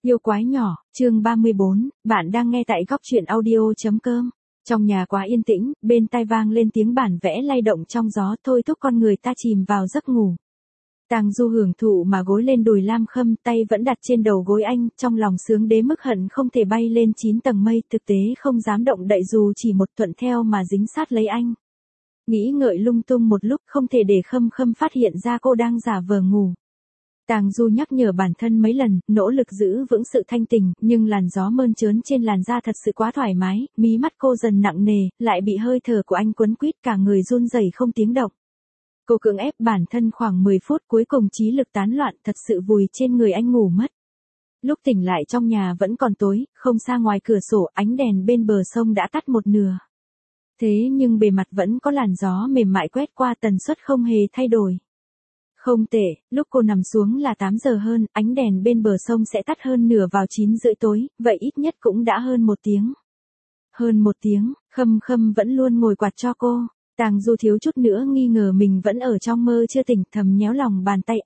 Yêu quái nhỏ, chương 34, bạn đang nghe tại góc truyện audio.com. Trong nhà quá yên tĩnh, bên tai vang lên tiếng bản vẽ lay động trong gió thôi thúc con người ta chìm vào giấc ngủ. Tang Du hưởng thụ mà gối lên đùi Lam Khâm, tay vẫn đặt trên đầu gối anh, trong lòng sướng đế mức hận không thể bay lên 9 tầng mây, thực tế không dám động đậy dù chỉ một thuận theo mà dính sát lấy anh. Nghĩ ngợi lung tung một lúc không thể để Khâm Khâm phát hiện ra cô đang giả vờ ngủ. Tang Du nhắc nhở bản thân mấy lần, nỗ lực giữ vững sự thanh tỉnh, nhưng làn gió mơn trớn trên làn da thật sự quá thoải mái, mí mắt cô dần nặng nề, lại bị hơi thở của anh quấn quýt cả người run rẩy không tiếng động. Cô cưỡng ép bản thân khoảng 10 phút cuối cùng trí lực tán loạn thật sự vùi trên người anh ngủ mất. Lúc tỉnh lại trong nhà vẫn còn tối, không xa ngoài cửa sổ ánh đèn bên bờ sông đã tắt một nửa. Thế nhưng bề mặt vẫn có làn gió mềm mại quét qua, tần suất không hề thay đổi. Không tệ, lúc cô nằm xuống là 8 giờ hơn, ánh đèn bên bờ sông sẽ tắt hơn nửa vào 9 rưỡi tối, vậy ít nhất cũng đã hơn 1 tiếng. Hơn 1 tiếng, Khâm Khâm vẫn luôn ngồi quạt cho cô. Tang Du thiếu chút nữa nghi ngờ mình vẫn ở trong mơ chưa tỉnh, thầm nhéo lòng bàn tay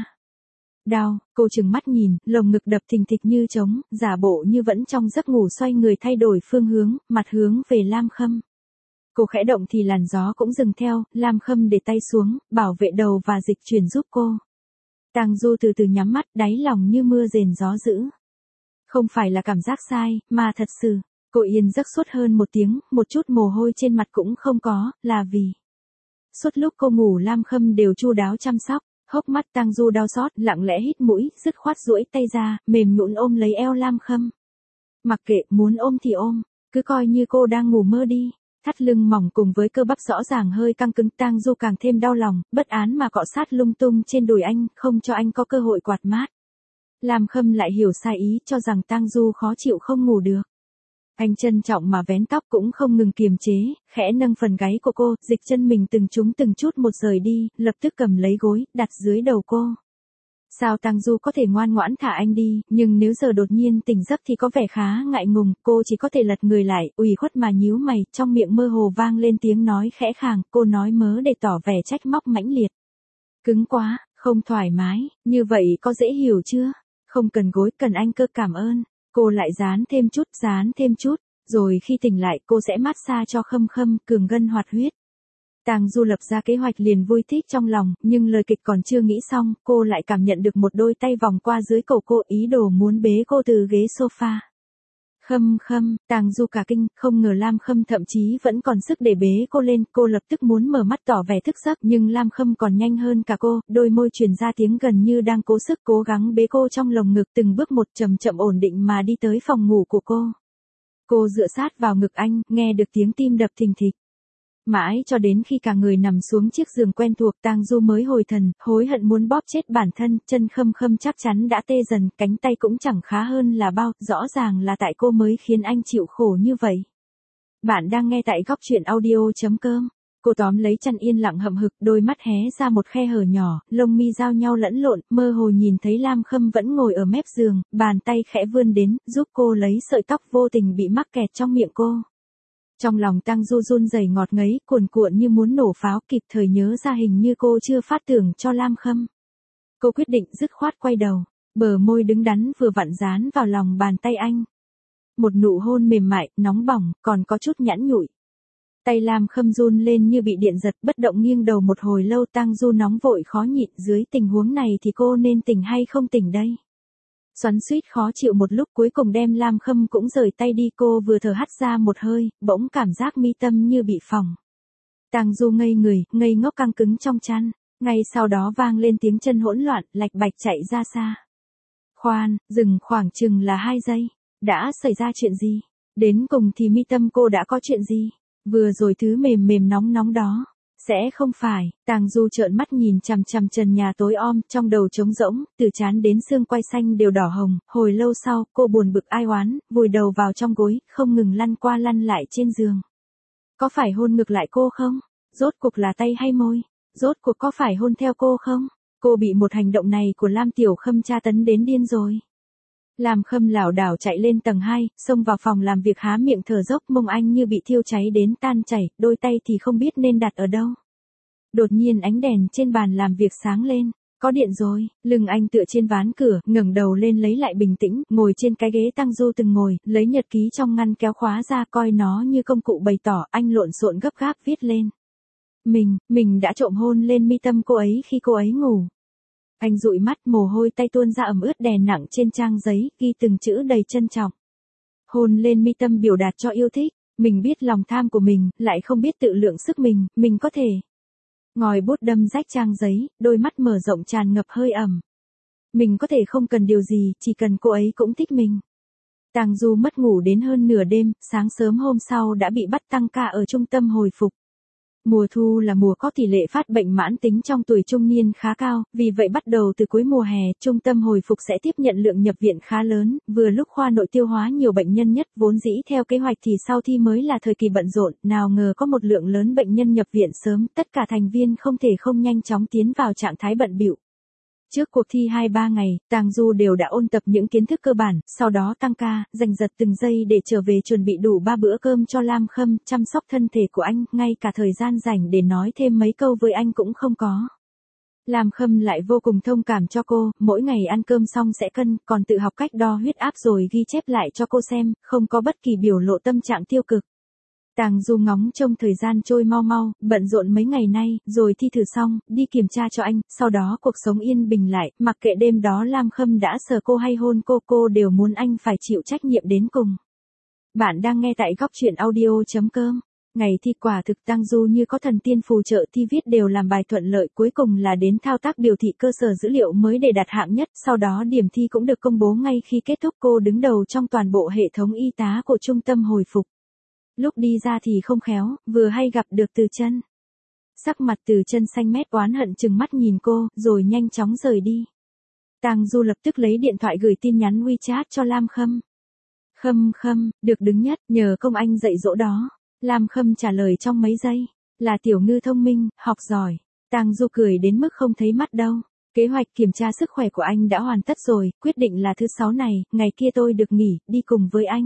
đau, cô trừng mắt nhìn, lồng ngực đập thình thịch như trống, giả bộ như vẫn trong giấc ngủ xoay người thay đổi phương hướng, mặt hướng về Lam Khâm. Cô khẽ động thì làn gió cũng dừng theo, Lam Khâm để tay xuống, bảo vệ đầu và dịch chuyển giúp cô. Tang Du từ từ nhắm mắt, đáy lòng như mưa rền gió dữ. Không phải là cảm giác sai, mà thật sự, cô yên giấc suốt hơn 1 tiếng, một chút mồ hôi trên mặt cũng không có, là vì suốt lúc cô ngủ Lam Khâm đều chu đáo chăm sóc. Hốc mắt Tang Du đau xót, lặng lẽ hít mũi, dứt khoát duỗi tay ra, mềm nhũn ôm lấy eo Lam Khâm. Mặc kệ, muốn ôm thì ôm, cứ coi như cô đang ngủ mơ đi. Thắt lưng mỏng cùng với cơ bắp rõ ràng hơi căng cứng, Tang Du càng thêm đau lòng, bất án mà cọ sát lung tung trên đùi anh, không cho anh có cơ hội quạt mát. Lam Khâm lại hiểu sai ý, cho rằng Tang Du khó chịu không ngủ được. Anh trân trọng mà vén tóc cũng không ngừng kiềm chế, khẽ nâng phần gáy của cô, dịch chân mình từng chút một rời đi, lập tức cầm lấy gối, đặt dưới đầu cô. Sao Tang Du có thể ngoan ngoãn thả anh đi, nhưng nếu giờ đột nhiên tỉnh giấc thì có vẻ khá ngại ngùng, cô chỉ có thể lật người lại, ủy khuất mà nhíu mày, trong miệng mơ hồ vang lên tiếng nói khẽ khàng, cô nói mớ để tỏ vẻ trách móc mãnh liệt. Cứng quá, không thoải mái, như vậy có dễ hiểu chưa? Không cần gối, cần anh cơ, cảm ơn. Cô lại dán thêm chút, rồi khi tỉnh lại cô sẽ massage cho Khâm Khâm, cường gân hoạt huyết. Tang Du lập ra kế hoạch liền vui thích trong lòng, nhưng lời kịch còn chưa nghĩ xong, cô lại cảm nhận được một đôi tay vòng qua dưới cổ cô, ý đồ muốn bế cô từ ghế sofa. Khâm Khâm, Tang Du cả kinh, không ngờ Lam Khâm thậm chí vẫn còn sức để bế cô lên, cô lập tức muốn mở mắt tỏ vẻ thức giấc, nhưng Lam Khâm còn nhanh hơn cả cô, đôi môi truyền ra tiếng gần như đang cố sức cố gắng bế cô trong lồng ngực, từng bước một chậm chậm ổn định mà đi tới phòng ngủ của cô. Cô dựa sát vào ngực anh, nghe được tiếng tim đập thình thịch. Mãi cho đến khi cả người nằm xuống chiếc giường quen thuộc, Tang Du mới hồi thần, hối hận muốn bóp chết bản thân, chân Khâm Khâm chắc chắn đã tê dần, cánh tay cũng chẳng khá hơn là bao, rõ ràng là tại cô mới khiến anh chịu khổ như vậy. Bạn đang nghe tại góc truyện audio.com. Cô tóm lấy chăn yên lặng hậm hực, đôi mắt hé ra một khe hở nhỏ, lông mi giao nhau lẫn lộn, mơ hồ nhìn thấy Lam Khâm vẫn ngồi ở mép giường, bàn tay khẽ vươn đến, giúp cô lấy sợi tóc vô tình bị mắc kẹt trong miệng cô. Trong lòng Tang Du run rẩy ngọt ngấy, cuồn cuộn như muốn nổ pháo, kịp thời nhớ ra hình như cô chưa phát tưởng cho Lam Khâm. Cô quyết định dứt khoát quay đầu, bờ môi đứng đắn vừa vặn dán vào lòng bàn tay anh. Một nụ hôn mềm mại, nóng bỏng, còn có chút nhẵn nhụi. Tay Lam Khâm run lên như bị điện giật, bất động nghiêng đầu một hồi lâu. Tang Du nóng vội khó nhịn, dưới tình huống này thì cô nên tỉnh hay không tỉnh đây? Xoắn xuýt khó chịu một lúc, cuối cùng đem Lam Khâm cũng rời tay đi, cô vừa thở hắt ra một hơi, bỗng cảm giác mi tâm như bị phỏng. Tang Du ngây người, ngây ngốc căng cứng trong chăn, ngay sau đó vang lên tiếng chân hỗn loạn, lạch bạch chạy ra xa. Khoan, dừng khoảng chừng là 2 giây, đã xảy ra chuyện gì? Đến cùng thì mi tâm cô đã có chuyện gì? Vừa rồi thứ mềm mềm nóng nóng đó, sẽ không phải? Tang Du trợn mắt nhìn chằm chằm trần nhà tối om, trong đầu trống rỗng, từ trán đến xương quai xanh đều đỏ hồng. Hồi lâu sau, cô buồn bực ai oán, vùi đầu vào trong gối, không ngừng lăn qua lăn lại trên giường. Có phải hôn ngược lại cô không? Rốt cuộc là tay hay môi? Rốt cuộc có phải hôn theo cô không? Cô bị một hành động này của Lam Tiểu Khâm tra tấn đến điên rồi. Lam Khâm lảo đảo chạy lên tầng 2, xông vào phòng làm việc há miệng thở dốc, mông anh như bị thiêu cháy đến tan chảy, đôi tay thì không biết nên đặt ở đâu. Đột nhiên ánh đèn trên bàn làm việc sáng lên, có điện rồi. Lưng anh tựa trên ván cửa, ngẩng đầu lên lấy lại bình tĩnh, ngồi trên cái ghế Tang Du từng ngồi, lấy nhật ký trong ngăn kéo khóa ra coi nó như công cụ bày tỏ, anh lộn xộn gấp gáp viết lên. Mình đã trộm hôn lên mi tâm cô ấy khi cô ấy ngủ. Anh dụi mắt, mồ hôi tay tuôn ra ẩm ướt đè nặng trên trang giấy, ghi từng chữ đầy trân trọng. Hôn lên mi tâm biểu đạt cho yêu thích, mình biết lòng tham của mình, lại không biết tự lượng sức mình có thể. Ngòi bút đâm rách trang giấy, đôi mắt mở rộng tràn ngập hơi ẩm. Mình có thể không cần điều gì, chỉ cần cô ấy cũng thích mình. Tang Du mất ngủ đến hơn nửa đêm, sáng sớm hôm sau đã bị bắt tăng ca ở trung tâm hồi phục. Mùa thu là mùa có tỷ lệ phát bệnh mãn tính trong tuổi trung niên khá cao, vì vậy bắt đầu từ cuối mùa hè, trung tâm hồi phục sẽ tiếp nhận lượng nhập viện khá lớn, vừa lúc khoa nội tiêu hóa nhiều bệnh nhân nhất, vốn dĩ theo kế hoạch thì sau thi mới là thời kỳ bận rộn, nào ngờ có một lượng lớn bệnh nhân nhập viện sớm, tất cả thành viên không thể không nhanh chóng tiến vào trạng thái bận bịu. Trước cuộc thi 2-3 ngày, Tang Du đều đã ôn tập những kiến thức cơ bản, sau đó tăng ca, giành giật từng giây để trở về chuẩn bị đủ 3 bữa cơm cho Lam Khâm, chăm sóc thân thể của anh, ngay cả thời gian rảnh để nói thêm mấy câu với anh cũng không có. Lam Khâm lại vô cùng thông cảm cho cô, mỗi ngày ăn cơm xong sẽ cân, còn tự học cách đo huyết áp rồi ghi chép lại cho cô xem, không có bất kỳ biểu lộ tâm trạng tiêu cực. Tang Du ngóng trông thời gian trôi mau mau, bận rộn mấy ngày nay, rồi thi thử xong, đi kiểm tra cho anh, sau đó cuộc sống yên bình lại, mặc kệ đêm đó Lam Khâm đã sờ cô hay hôn cô đều muốn anh phải chịu trách nhiệm đến cùng. Bạn đang nghe tại góc truyện audio.com. Ngày thi quả thực Tang Du như có thần tiên phù trợ, thi viết đều làm bài thuận lợi, cuối cùng là đến thao tác biểu thị cơ sở dữ liệu mới để đạt hạng nhất, sau đó điểm thi cũng được công bố ngay khi kết thúc, cô đứng đầu trong toàn bộ hệ thống y tá của trung tâm hồi phục. Lúc đi ra thì không khéo, vừa hay gặp được Từ Chân. Sắc mặt Từ Chân xanh mét oán hận trừng mắt nhìn cô, rồi nhanh chóng rời đi. Tang Du lập tức lấy điện thoại gửi tin nhắn WeChat cho Lam Khâm. Khâm, được đứng nhất, nhờ công anh dạy dỗ đó. Lam Khâm trả lời trong mấy giây, là tiểu ngư thông minh, học giỏi. Tang Du cười đến mức không thấy mắt đâu. Kế hoạch kiểm tra sức khỏe của anh đã hoàn tất rồi, quyết định là thứ 6 này, ngày kia tôi được nghỉ, đi cùng với anh.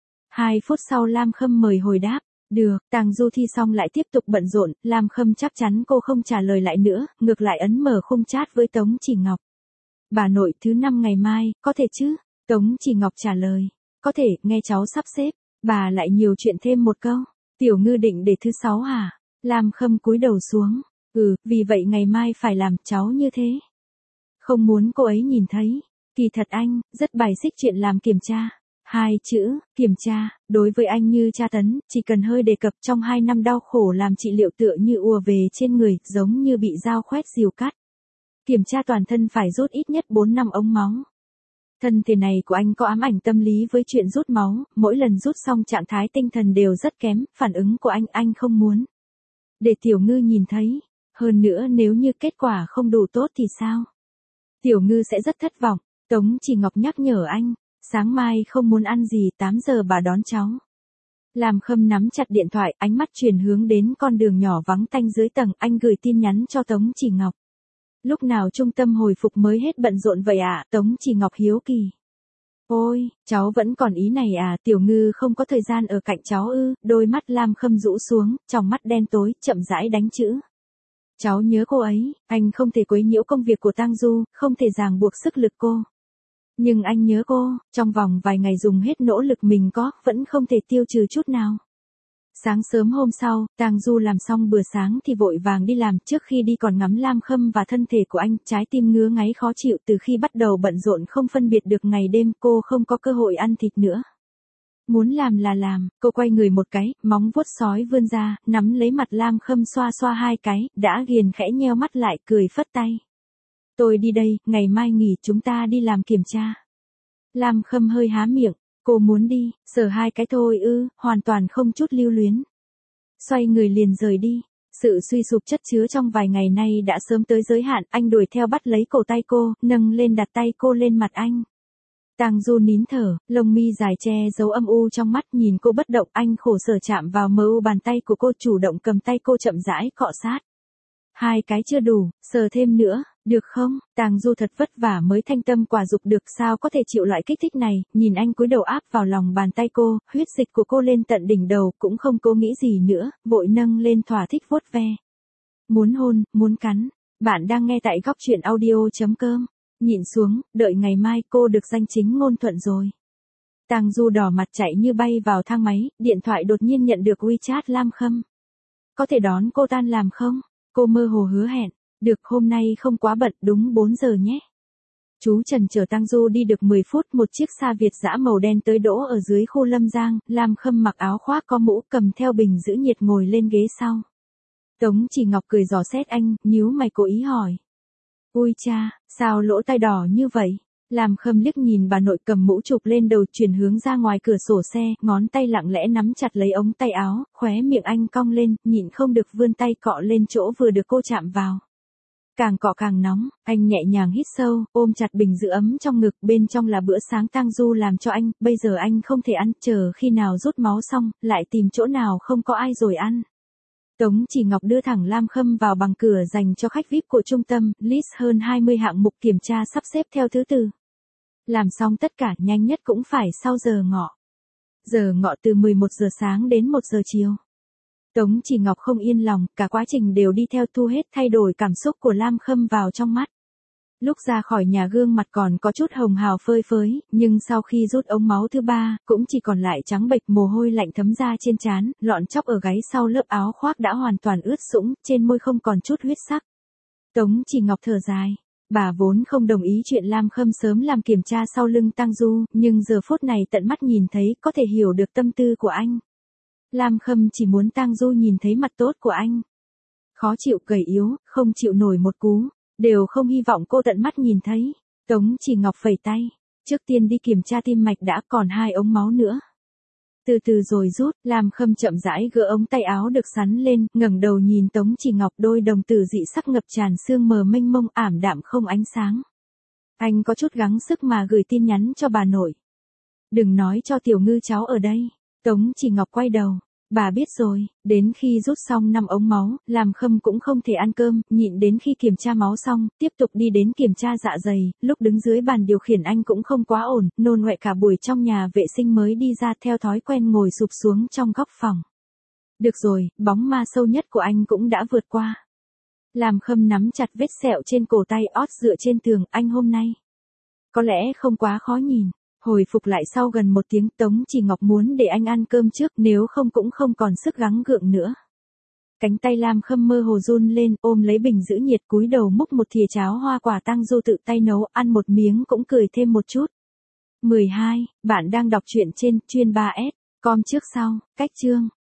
2 phút sau Lam Khâm mời hồi đáp, được, Tang Du thi xong lại tiếp tục bận rộn, Lam Khâm chắc chắn cô không trả lời lại nữa, ngược lại ấn mở khung chat với Tống Chỉ Ngọc. Bà nội, thứ 5 ngày mai, có thể chứ? Tống Chỉ Ngọc trả lời, có thể, nghe cháu sắp xếp, bà lại nhiều chuyện thêm một câu, tiểu ngư định để thứ 6 hả? Lam Khâm cúi đầu xuống, vì vậy ngày mai phải làm, cháu như thế. Không muốn cô ấy nhìn thấy, kỳ thật anh, rất bài xích chuyện làm kiểm tra. 2 chữ, kiểm tra, đối với anh như tra tấn, chỉ cần hơi đề cập trong 2 năm đau khổ làm trị liệu tựa như ùa về trên người, giống như bị dao khoét rìu cắt. Kiểm tra toàn thân phải rút ít nhất 4 năm ống máu. Thân thể này của anh có ám ảnh tâm lý với chuyện rút máu, mỗi lần rút xong trạng thái tinh thần đều rất kém, phản ứng của anh không muốn. Để tiểu ngư nhìn thấy, hơn nữa nếu như kết quả không đủ tốt thì sao? Tiểu ngư sẽ rất thất vọng, Tống Chỉ Ngọc nhắc nhở anh. Sáng mai không muốn ăn gì, 8 giờ bà đón cháu. Lam Khâm nắm chặt điện thoại, ánh mắt chuyển hướng đến con đường nhỏ vắng tanh dưới tầng, anh gửi tin nhắn cho Tống Chỉ Ngọc. Lúc nào trung tâm hồi phục mới hết bận rộn vậy ạ? Tống Chỉ Ngọc hiếu kỳ. Ôi, cháu vẫn còn ý này à, tiểu ngư không có thời gian ở cạnh cháu ư? Đôi mắt Lam Khâm rũ xuống, trong mắt đen tối, chậm rãi đánh chữ. Cháu nhớ cô ấy, anh không thể quấy nhiễu công việc của Tang Du, không thể ràng buộc sức lực cô. Nhưng anh nhớ cô, trong vòng vài ngày dùng hết nỗ lực mình có, vẫn không thể tiêu trừ chút nào. Sáng sớm hôm sau, Tang Du làm xong bữa sáng thì vội vàng đi làm, trước khi đi còn ngắm Lam Khâm và thân thể của anh, trái tim ngứa ngáy khó chịu, từ khi bắt đầu bận rộn không phân biệt được ngày đêm, cô không có cơ hội ăn thịt nữa. Muốn làm là làm, cô quay người một cái, móng vuốt sói vươn ra, nắm lấy mặt Lam Khâm xoa xoa 2 cái, đã ghiền khẽ nheo mắt lại, cười phất tay. Tôi đi đây, ngày mai nghỉ chúng ta đi làm kiểm tra. Lam Khâm hơi há miệng, cô muốn đi, sờ 2 cái thôi ư, hoàn toàn không chút lưu luyến. Xoay người liền rời đi, sự suy sụp chất chứa trong vài ngày nay đã sớm tới giới hạn, anh đuổi theo bắt lấy cổ tay cô, nâng lên đặt tay cô lên mặt anh. Tang Du nín thở, lông mi dài che giấu âm u trong mắt, nhìn cô bất động, anh khổ sở chạm vào mờ u bàn tay của cô, chủ động cầm tay cô chậm rãi cọ sát. 2 cái chưa đủ, sờ thêm nữa, được không? Tang Du thật vất vả mới thanh tâm quả dục được, sao có thể chịu loại kích thích này, nhìn anh cúi đầu áp vào lòng bàn tay cô, huyết dịch của cô lên tận đỉnh đầu, cũng không cố nghĩ gì nữa, vội nâng lên thỏa thích vuốt ve. Muốn hôn, muốn cắn, Bạn đang nghe tại góc chuyện audio.com. Nhịn xuống, đợi ngày mai cô được danh chính ngôn thuận rồi. Tang Du đỏ mặt chạy như bay vào thang máy, điện thoại đột nhiên nhận được WeChat Lam Khâm. Có thể đón cô tan làm không? Cô mơ hồ hứa hẹn. Được, hôm nay không quá bận, đúng 4 giờ nhé. Chú Trần chở Tang Du đi được 10 phút, một chiếc xa Việt dã màu đen tới đỗ ở dưới khu Lâm Giang. Lam Khâm mặc áo khoác có mũ, cầm theo bình giữ nhiệt ngồi lên ghế sau. Tống Chỉ Ngọc cười dò xét anh, nhíu mày cố ý hỏi. Ui cha, sao lỗ tai đỏ như vậy? Lam Khâm liếc nhìn bà nội cầm mũ chụp lên đầu, chuyển hướng ra ngoài cửa sổ xe, ngón tay lặng lẽ nắm chặt lấy ống tay áo, khóe miệng anh cong lên, nhịn không được vươn tay cọ lên chỗ vừa được cô chạm vào. Càng cọ càng nóng, anh nhẹ nhàng hít sâu, ôm chặt bình giữ ấm trong ngực, bên trong là bữa sáng Tang Du làm cho anh, bây giờ anh không thể ăn, chờ khi nào rút máu xong, lại tìm chỗ nào không có ai rồi ăn. Tống Chỉ Ngọc đưa thẳng Lam Khâm vào bằng cửa dành cho khách VIP của trung tâm, list hơn 20 hạng mục kiểm tra sắp xếp theo thứ tự. Làm xong tất cả nhanh nhất cũng phải sau giờ ngọ. Giờ ngọ từ 11 giờ sáng đến 1 giờ chiều. Tống Chỉ Ngọc không yên lòng, cả quá trình đều đi theo thu hết thay đổi cảm xúc của Lam Khâm vào trong mắt. Lúc ra khỏi nhà gương mặt còn có chút hồng hào phơi phới, nhưng sau khi rút ống máu thứ 3, cũng chỉ còn lại trắng bệch, mồ hôi lạnh thấm ra trên trán, lọn chóc ở gáy sau lớp áo khoác đã hoàn toàn ướt sũng, trên môi không còn chút huyết sắc. Tống Chỉ Ngọc thở dài. Bà vốn không đồng ý chuyện Lam Khâm sớm làm kiểm tra sau lưng Tang Du, nhưng giờ phút này tận mắt nhìn thấy, có thể hiểu được tâm tư của anh. Lam Khâm chỉ muốn Tang Du nhìn thấy mặt tốt của anh. Khó chịu, gầy yếu, không chịu nổi một cú, đều không hy vọng cô tận mắt nhìn thấy. Tống Chỉ Ngọc phẩy tay. Trước tiên đi kiểm tra tim mạch đã, còn 2 ống máu nữa. Từ từ rồi rút. Lam Khâm chậm rãi gỡ ống tay áo được sắn lên, ngẩng đầu nhìn Tống Chỉ Ngọc, đôi đồng tử dị sắc ngập tràn sương mờ mênh mông, ảm đạm không ánh sáng. Anh có chút gắng sức mà gửi tin nhắn cho bà nội. Đừng nói cho Tiểu Ngư cháu ở đây. Tống Chỉ Ngọc quay đầu. Bà biết rồi. Đến khi rút xong 5 ống máu, Lam Khâm cũng không thể ăn cơm, nhịn đến khi kiểm tra máu xong, tiếp tục đi đến kiểm tra dạ dày. Lúc đứng dưới bàn điều khiển anh cũng không quá ổn, nôn ọe cả buổi trong nhà vệ sinh mới đi ra, theo thói quen ngồi sụp xuống trong góc phòng. Được rồi, bóng ma sâu nhất của anh cũng đã vượt qua. Lam Khâm nắm chặt vết sẹo trên cổ tay, ót dựa trên tường. Anh hôm nay có lẽ không quá khó nhìn. Hồi phục lại sau gần 1 tiếng, Tống Chỉ Ngọc muốn để anh ăn cơm trước, nếu không cũng không còn sức gắng gượng nữa. Cánh tay Lam Khâm mơ hồ run lên, ôm lấy bình giữ nhiệt, cúi đầu múc một thìa cháo hoa quả Tang Du tự tay nấu, ăn một miếng cũng cười thêm một chút. 12. Bạn đang đọc truyện trên chuyên 3S. Com trước sau, cách chương.